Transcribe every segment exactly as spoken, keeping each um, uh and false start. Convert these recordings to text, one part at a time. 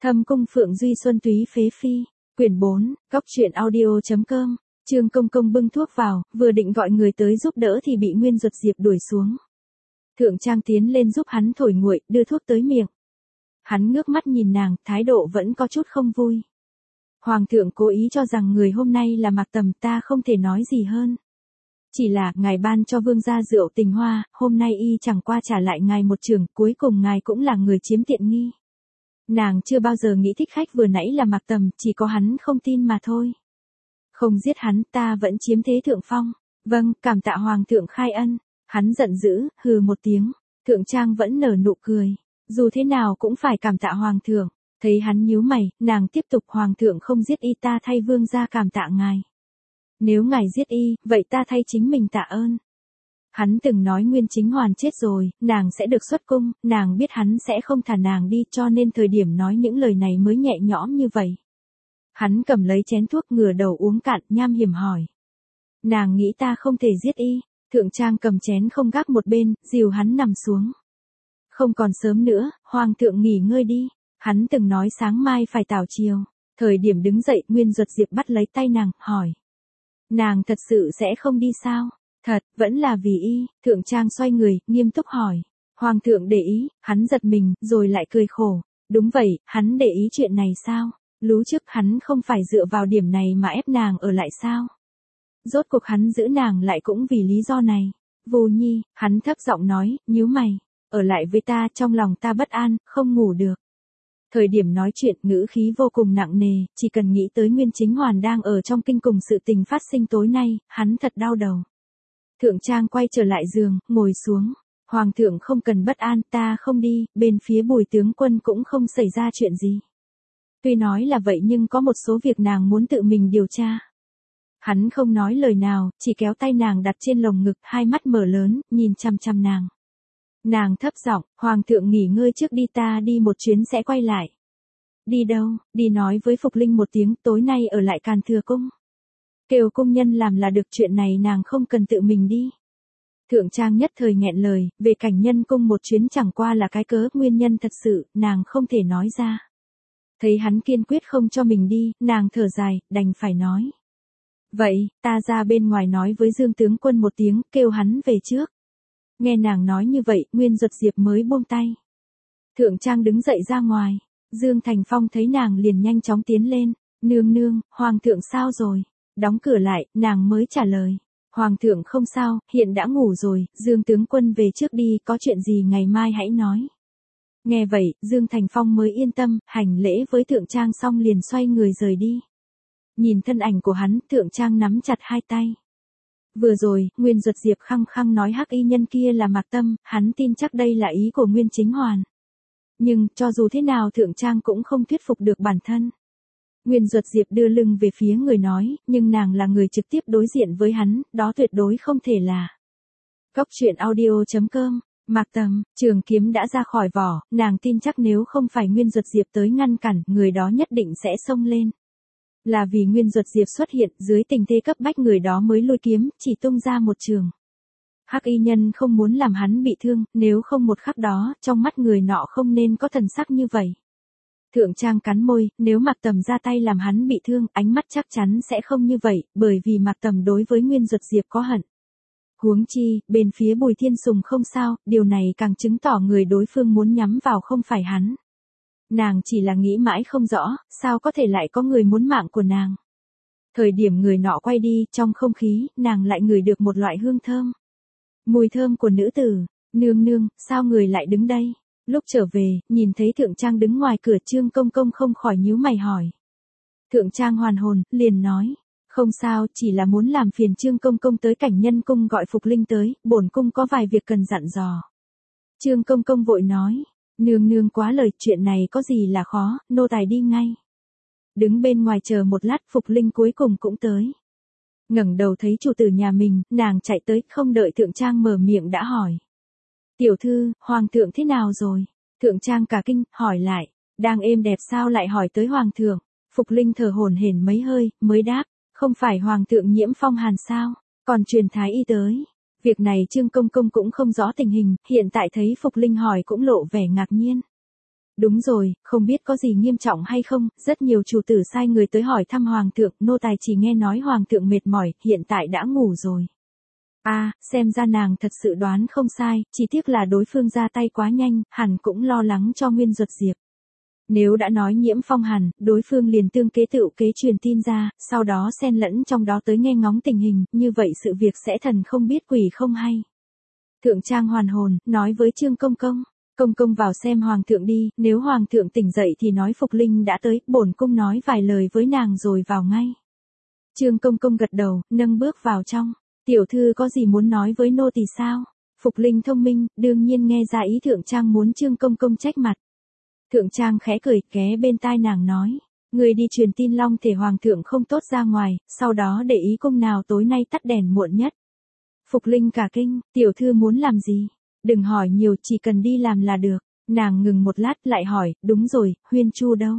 Thâm cung Phượng Duy Xuân Túy Phế Phi, quyển bốn, góc truyện audio.com, Trương Công Công bưng thuốc vào, vừa định gọi người tới giúp đỡ thì bị Nguyên Duật Diệp đuổi xuống. Thượng Trang tiến lên giúp hắn thổi nguội, đưa thuốc tới miệng. Hắn ngước mắt nhìn nàng, thái độ vẫn có chút không vui. Hoàng thượng cố ý cho rằng người hôm nay là Mạc Tầm, ta không thể nói gì hơn. Chỉ là, ngài ban cho vương gia rượu tình hoa, hôm nay y chẳng qua trả lại ngài một trường, cuối cùng ngài cũng là người chiếm tiện nghi. Nàng chưa bao giờ nghĩ thích khách vừa nãy là Mạc Tầm, chỉ có hắn không tin mà thôi. Không giết hắn, ta vẫn chiếm thế thượng phong. Vâng, cảm tạ hoàng thượng khai ân. Hắn giận dữ, hừ một tiếng. Thượng Trang vẫn nở nụ cười. Dù thế nào cũng phải cảm tạ hoàng thượng. Thấy hắn nhíu mày, nàng tiếp tục, hoàng thượng không giết y, ta thay vương gia cảm tạ ngài. Nếu ngài giết y, vậy ta thay chính mình tạ ơn. Hắn từng nói Nguyên Chính Hoàn chết rồi, nàng sẽ được xuất cung, nàng biết hắn sẽ không thả nàng đi, cho nên thời điểm nói những lời này mới nhẹ nhõm như vậy. Hắn cầm lấy chén thuốc, ngửa đầu uống cạn, nham hiểm hỏi. Nàng nghĩ ta không thể giết y. Thượng Trang cầm chén không gác một bên, dìu hắn nằm xuống. Không còn sớm nữa, hoàng thượng nghỉ ngơi đi. Hắn từng nói sáng mai phải tảo chiều. Thời điểm đứng dậy, Nguyên Duật Diệp bắt lấy tay nàng, hỏi. Nàng thật sự sẽ không đi sao? Thật, vẫn là vì y. Thượng Trang xoay người, nghiêm túc hỏi. Hoàng thượng để ý, hắn giật mình, rồi lại cười khổ. Đúng vậy, hắn để ý chuyện này sao? Lú trước hắn không phải dựa vào điểm này mà ép nàng ở lại sao? Rốt cuộc hắn giữ nàng lại cũng vì lý do này. Vô Nhi, hắn thấp giọng nói, nhíu mày. Ở lại với ta, trong lòng ta bất an, không ngủ được. Thời điểm nói chuyện, ngữ khí vô cùng nặng nề, chỉ cần nghĩ tới Nguyên Chính Hoàn đang ở trong kinh cùng sự tình phát sinh tối nay, hắn thật đau đầu. Thượng Trang quay trở lại giường, ngồi xuống. Hoàng thượng không cần bất an, ta không đi, bên phía Bùi tướng quân cũng không xảy ra chuyện gì. Tuy nói là vậy nhưng có một số việc nàng muốn tự mình điều tra. Hắn không nói lời nào, chỉ kéo tay nàng đặt trên lồng ngực, hai mắt mở lớn, nhìn chăm chăm nàng. Nàng thấp giọng, hoàng thượng nghỉ ngơi trước đi, ta đi một chuyến sẽ quay lại. Đi đâu? Đi nói với Phục Linh một tiếng, tối nay ở lại Càn Thừa Cung. Kêu cung nhân làm là được, chuyện này nàng không cần tự mình đi. Thượng Trang nhất thời nghẹn lời, về Cảnh Nhân Cung một chuyến chẳng qua là cái cớ, nguyên nhân thật sự, nàng không thể nói ra. Thấy hắn kiên quyết không cho mình đi, nàng thở dài, đành phải nói. Vậy, ta ra bên ngoài nói với Dương tướng quân một tiếng, kêu hắn về trước. Nghe nàng nói như vậy, Nguyên Duật Diệp mới buông tay. Thượng Trang đứng dậy ra ngoài. Dương Thành Phong thấy nàng liền nhanh chóng tiến lên. Nương nương, hoàng thượng sao rồi? Đóng cửa lại, nàng mới trả lời. Hoàng thượng không sao, hiện đã ngủ rồi, Dương tướng quân về trước đi, có chuyện gì ngày mai hãy nói. Nghe vậy, Dương Thành Phong mới yên tâm, hành lễ với Thượng Trang xong liền xoay người rời đi. Nhìn thân ảnh của hắn, Thượng Trang nắm chặt hai tay. Vừa rồi, Nguyên Duật Diệp khăng khăng nói hắc y nhân kia là Mạc Tâm, hắn tin chắc đây là ý của Nguyên Chính Hoàn. Nhưng, cho dù thế nào Thượng Trang cũng không thuyết phục được bản thân. Nguyên Duật Diệp đưa lưng về phía người nói, nhưng nàng là người trực tiếp đối diện với hắn, đó tuyệt đối không thể là. Góc truyện audio.com, Mạc Tầm, trường kiếm đã ra khỏi vỏ, nàng tin chắc nếu không phải Nguyên Duật Diệp tới ngăn cản, người đó nhất định sẽ xông lên. Là vì Nguyên Duật Diệp xuất hiện, dưới tình thế cấp bách người đó mới lôi kiếm, chỉ tung ra một trường. Hắc y nhân không muốn làm hắn bị thương, nếu không một khắc đó, trong mắt người nọ không nên có thần sắc như vậy. Thượng Trang cắn môi, nếu Mạc Tầm ra tay làm hắn bị thương, ánh mắt chắc chắn sẽ không như vậy, bởi vì Mạc Tầm đối với Nguyên Duật Diệp có hận. Huống chi, bên phía Bùi Thiên Sùng không sao, điều này càng chứng tỏ người đối phương muốn nhắm vào không phải hắn. Nàng chỉ là nghĩ mãi không rõ, sao có thể lại có người muốn mạng của nàng. Thời điểm người nọ quay đi, trong không khí, nàng lại ngửi được một loại hương thơm. Mùi thơm của nữ tử. Nương nương, sao người lại đứng đây? Lúc trở về, nhìn thấy Thượng Trang đứng ngoài cửa, Trương Công Công không khỏi nhíu mày hỏi. Thượng Trang hoàn hồn, liền nói. Không sao, chỉ là muốn làm phiền Trương Công Công tới Cảnh Nhân Cung gọi Phục Linh tới, bổn cung có vài việc cần dặn dò. Trương Công Công vội nói. Nương nương quá lời, chuyện này có gì là khó, nô tài đi ngay. Đứng bên ngoài chờ một lát, Phục Linh cuối cùng cũng tới. Ngẩng đầu thấy chủ tử nhà mình, nàng chạy tới, không đợi Thượng Trang mở miệng đã hỏi. Tiểu thư, hoàng thượng thế nào rồi? Thượng Trang cả kinh, hỏi lại. Đang êm đẹp sao lại hỏi tới hoàng thượng? Phục Linh thở hổn hển mấy hơi, mới đáp. Không phải hoàng thượng nhiễm phong hàn sao? Còn truyền thái y tới. Việc này Trương Công Công cũng không rõ tình hình, hiện tại thấy Phục Linh hỏi cũng lộ vẻ ngạc nhiên. Đúng rồi, không biết có gì nghiêm trọng hay không, rất nhiều chủ tử sai người tới hỏi thăm hoàng thượng, nô tài chỉ nghe nói hoàng thượng mệt mỏi, hiện tại đã ngủ rồi. A, à, xem ra nàng thật sự đoán không sai, chỉ tiếc là đối phương ra tay quá nhanh, hẳn cũng lo lắng cho Nguyên Duật Diệp. Nếu đã nói nhiễm phong hàn, đối phương liền tương kế tựu kế truyền tin ra, sau đó xen lẫn trong đó tới nghe ngóng tình hình, như vậy sự việc sẽ thần không biết quỷ không hay. Thượng Trang hoàn hồn, nói với Trương Công Công, Công Công vào xem hoàng thượng đi, nếu hoàng thượng tỉnh dậy thì nói Phục Linh đã tới, bổn cung nói vài lời với nàng rồi vào ngay. Trương Công Công gật đầu, nâng bước vào trong. Tiểu thư có gì muốn nói với nô tỳ sao? Phục Linh thông minh, đương nhiên nghe ra ý Thượng Trang muốn Trương Công Công trách mặt. Thượng Trang khẽ cười, ghé bên tai nàng nói, người đi truyền tin long thể hoàng thượng không tốt ra ngoài, sau đó để ý cung nào tối nay tắt đèn muộn nhất. Phục Linh cả kinh, tiểu thư muốn làm gì? Đừng hỏi nhiều, chỉ cần đi làm là được. Nàng ngừng một lát lại hỏi, đúng rồi, Huyên Chu đâu?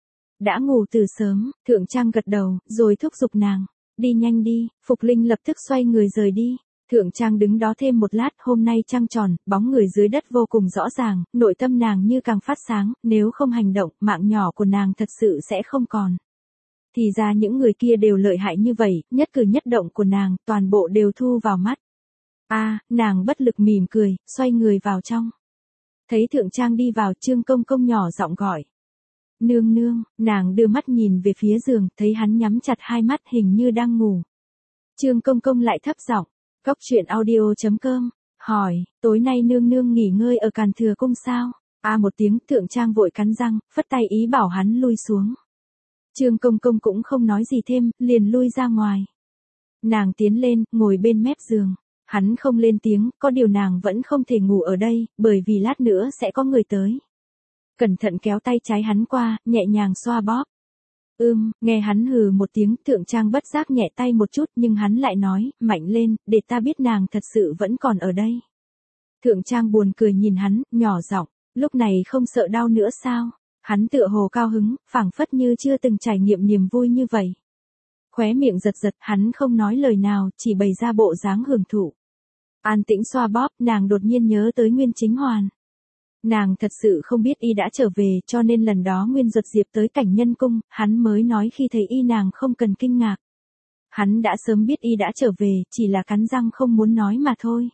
Đã ngủ từ sớm, Thượng Trang gật đầu, rồi thúc giục nàng. Đi nhanh đi, Phục Linh lập tức xoay người rời đi. Thượng Trang đứng đó thêm một lát, hôm nay trăng tròn, bóng người dưới đất vô cùng rõ ràng, nội tâm nàng như càng phát sáng, nếu không hành động, mạng nhỏ của nàng thật sự sẽ không còn. Thì ra những người kia đều lợi hại như vậy, nhất cử nhất động của nàng, toàn bộ đều thu vào mắt. A, à, nàng bất lực mỉm cười, xoay người vào trong. Thấy Thượng Trang đi vào, Trương Công Công nhỏ giọng gọi. Nương nương, nàng đưa mắt nhìn về phía giường, thấy hắn nhắm chặt hai mắt hình như đang ngủ. Trương Công Công lại thấp giọng, Cóc truyện audio chấm com, hỏi, tối nay nương nương nghỉ ngơi ở Càn Thừa Cung sao? A à, một tiếng, Thượng Trang vội cắn răng, phất tay ý bảo hắn lui xuống. Trương Công Công cũng không nói gì thêm, liền lui ra ngoài. Nàng tiến lên, ngồi bên mép giường. Hắn không lên tiếng, có điều nàng vẫn không thể ngủ ở đây, bởi vì lát nữa sẽ có người tới. Cẩn thận kéo tay trái hắn qua, nhẹ nhàng xoa bóp. Ưm, nghe hắn hừ một tiếng, Thượng Trang bất giác nhẹ tay một chút nhưng hắn lại nói, mạnh lên, để ta biết nàng thật sự vẫn còn ở đây. Thượng Trang buồn cười nhìn hắn, nhỏ giọng, lúc này không sợ đau nữa sao? Hắn tựa hồ cao hứng, phảng phất như chưa từng trải nghiệm niềm vui như vậy. Khóe miệng giật giật, hắn không nói lời nào, chỉ bày ra bộ dáng hưởng thụ. An tĩnh xoa bóp, nàng đột nhiên nhớ tới Nguyên Chính Hoàn. Nàng thật sự không biết y đã trở về, cho nên lần đó Nguyên Duật Diệp tới Cảnh Nhân Cung, hắn mới nói khi thấy y nàng không cần kinh ngạc. Hắn đã sớm biết y đã trở về, chỉ là cắn răng không muốn nói mà thôi.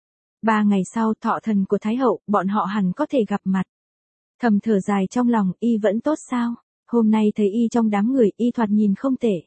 Ba ngày sau, thọ thần của Thái Hậu, bọn họ hẳn có thể gặp mặt. Thầm thở dài trong lòng, y vẫn tốt sao? Hôm nay thấy y trong đám người, y thoạt nhìn không tệ.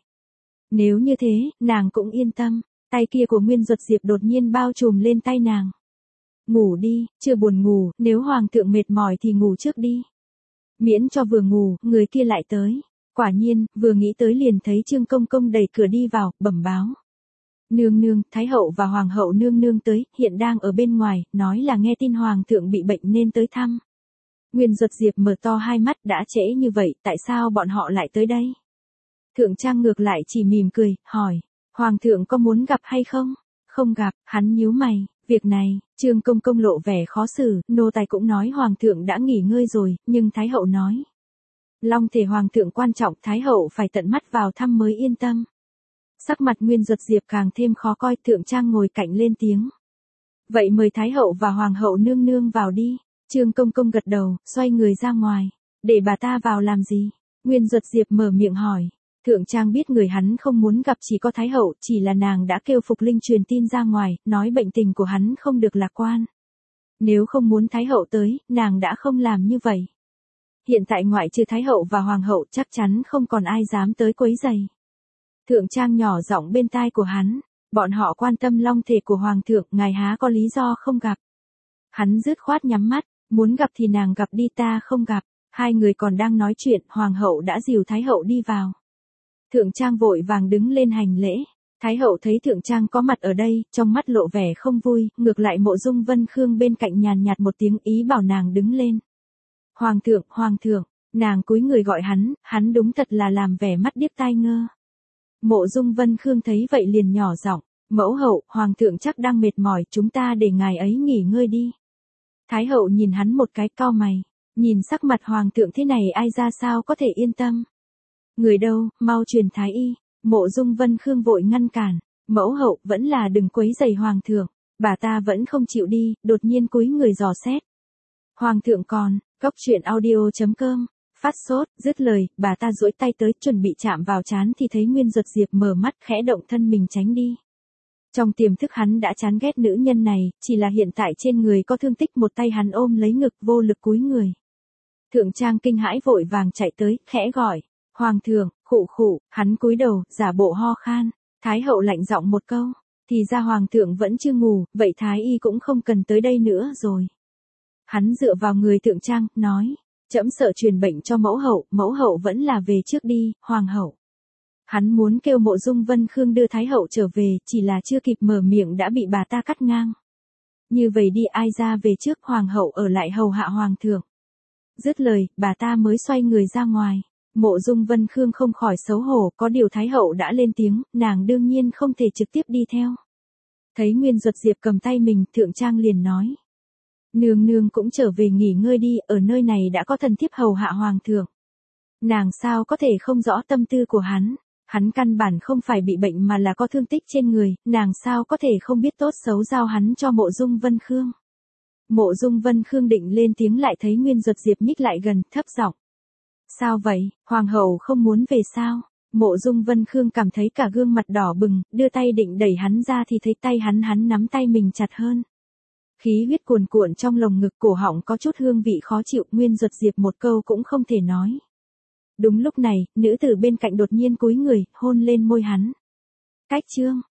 Nếu như thế, nàng cũng yên tâm. Tay kia của Nguyên Duật Diệp đột nhiên bao trùm lên tay nàng. Ngủ đi, chưa buồn ngủ, nếu hoàng thượng mệt mỏi thì ngủ trước đi. Miễn cho vừa ngủ, người kia lại tới. Quả nhiên, vừa nghĩ tới liền thấy Trương Công Công đẩy cửa đi vào, bẩm báo. Nương nương, Thái Hậu và Hoàng hậu nương nương tới, hiện đang ở bên ngoài, nói là nghe tin hoàng thượng bị bệnh nên tới thăm. Nguyên Duật Diệp mở to hai mắt, đã trễ như vậy, tại sao bọn họ lại tới đây? Thượng Trang ngược lại chỉ mỉm cười, hỏi. Hoàng thượng có muốn gặp hay không? Không gặp, hắn nhíu mày, việc này, Trương Công Công lộ vẻ khó xử, nô tài cũng nói hoàng thượng đã nghỉ ngơi rồi, nhưng Thái Hậu nói. Long thể hoàng thượng quan trọng, Thái Hậu phải tận mắt vào thăm mới yên tâm. Sắc mặt Nguyên Duật Diệp càng thêm khó coi, Thượng Trang ngồi cạnh lên tiếng. Vậy mời Thái Hậu và Hoàng hậu nương nương vào đi. Trương Công Công gật đầu, xoay người ra ngoài. Để bà ta vào làm gì? Nguyên Duật Diệp mở miệng hỏi. Thượng Trang biết người hắn không muốn gặp chỉ có Thái Hậu, chỉ là nàng đã kêu Phục Linh truyền tin ra ngoài, nói bệnh tình của hắn không được lạc quan. Nếu không muốn Thái Hậu tới, nàng đã không làm như vậy. Hiện tại ngoại trừ Thái Hậu và Hoàng hậu chắc chắn không còn ai dám tới quấy rầy. Thượng Trang nhỏ giọng bên tai của hắn, bọn họ quan tâm long thể của Hoàng thượng, ngài há có lý do không gặp. Hắn dứt khoát nhắm mắt, muốn gặp thì nàng gặp đi, ta không gặp. Hai người còn đang nói chuyện, Hoàng hậu đã dìu Thái Hậu đi vào. Thượng Trang vội vàng đứng lên hành lễ. Thái Hậu thấy Thượng Trang có mặt ở đây, trong mắt lộ vẻ không vui, ngược lại Mộ Dung Vân Khương bên cạnh nhàn nhạt một tiếng ý bảo nàng đứng lên. Hoàng thượng, Hoàng thượng, nàng cúi người gọi hắn, hắn đúng thật là làm vẻ mắt điếc tai ngơ. Mộ Dung Vân Khương thấy vậy liền nhỏ giọng, mẫu hậu, Hoàng thượng chắc đang mệt mỏi, chúng ta để ngài ấy nghỉ ngơi đi. Thái Hậu nhìn hắn một cái cau mày, nhìn sắc mặt Hoàng thượng thế này ai ra sao có thể yên tâm. Người đâu, mau truyền thái y. Mộ Dung Vân Khương vội ngăn cản, mẫu hậu vẫn là đừng quấy rầy hoàng thượng, bà ta vẫn không chịu đi, đột nhiên cúi người dò xét. Hoàng thượng còn, góc truyện audio.com, phát sốt, dứt lời, bà ta duỗi tay tới chuẩn bị chạm vào trán thì thấy Nguyên Duật Diệp mở mắt khẽ động thân mình tránh đi. Trong tiềm thức hắn đã chán ghét nữ nhân này, chỉ là hiện tại trên người có thương tích, một tay hắn ôm lấy ngực vô lực cúi người. Thượng Trang kinh hãi vội vàng chạy tới, khẽ gọi, Hoàng thượng, khụ khụ, hắn cúi đầu, giả bộ ho khan. Thái hậu lạnh giọng một câu, thì ra Hoàng thượng vẫn chưa ngủ, vậy Thái y cũng không cần tới đây nữa rồi. Hắn dựa vào người Thượng Trang, nói, trẫm sợ truyền bệnh cho mẫu hậu, mẫu hậu vẫn là về trước đi, Hoàng hậu. Hắn muốn kêu Mộ Dung Vân Khương đưa Thái hậu trở về, chỉ là chưa kịp mở miệng đã bị bà ta cắt ngang. Như vậy đi, ai ra về trước, Hoàng hậu ở lại hầu hạ Hoàng thượng. Dứt lời, bà ta mới xoay người ra ngoài. Mộ Dung Vân Khương không khỏi xấu hổ, có điều Thái hậu đã lên tiếng, nàng đương nhiên không thể trực tiếp đi theo. Thấy Nguyên Duật Diệp cầm tay mình, Thượng Trang liền nói. Nương nương cũng trở về nghỉ ngơi đi, ở nơi này đã có thần thiếp hầu hạ Hoàng thượng. Nàng sao có thể không rõ tâm tư của hắn, hắn căn bản không phải bị bệnh mà là có thương tích trên người, nàng sao có thể không biết tốt xấu giao hắn cho Mộ Dung Vân Khương. Mộ Dung Vân Khương định lên tiếng lại thấy Nguyên Duật Diệp nhích lại gần, thấp giọng. Sao vậy, Hoàng hậu không muốn về sao? Mộ Dung Vân Khương cảm thấy cả gương mặt đỏ bừng, đưa tay định đẩy hắn ra thì thấy tay hắn hắn nắm tay mình chặt hơn. Khí huyết cuồn cuộn trong lồng ngực, cổ họng có chút hương vị khó chịu, Nguyên Duật Diệp một câu cũng không thể nói. Đúng lúc này, nữ tử bên cạnh đột nhiên cúi người, hôn lên môi hắn. Cách chương.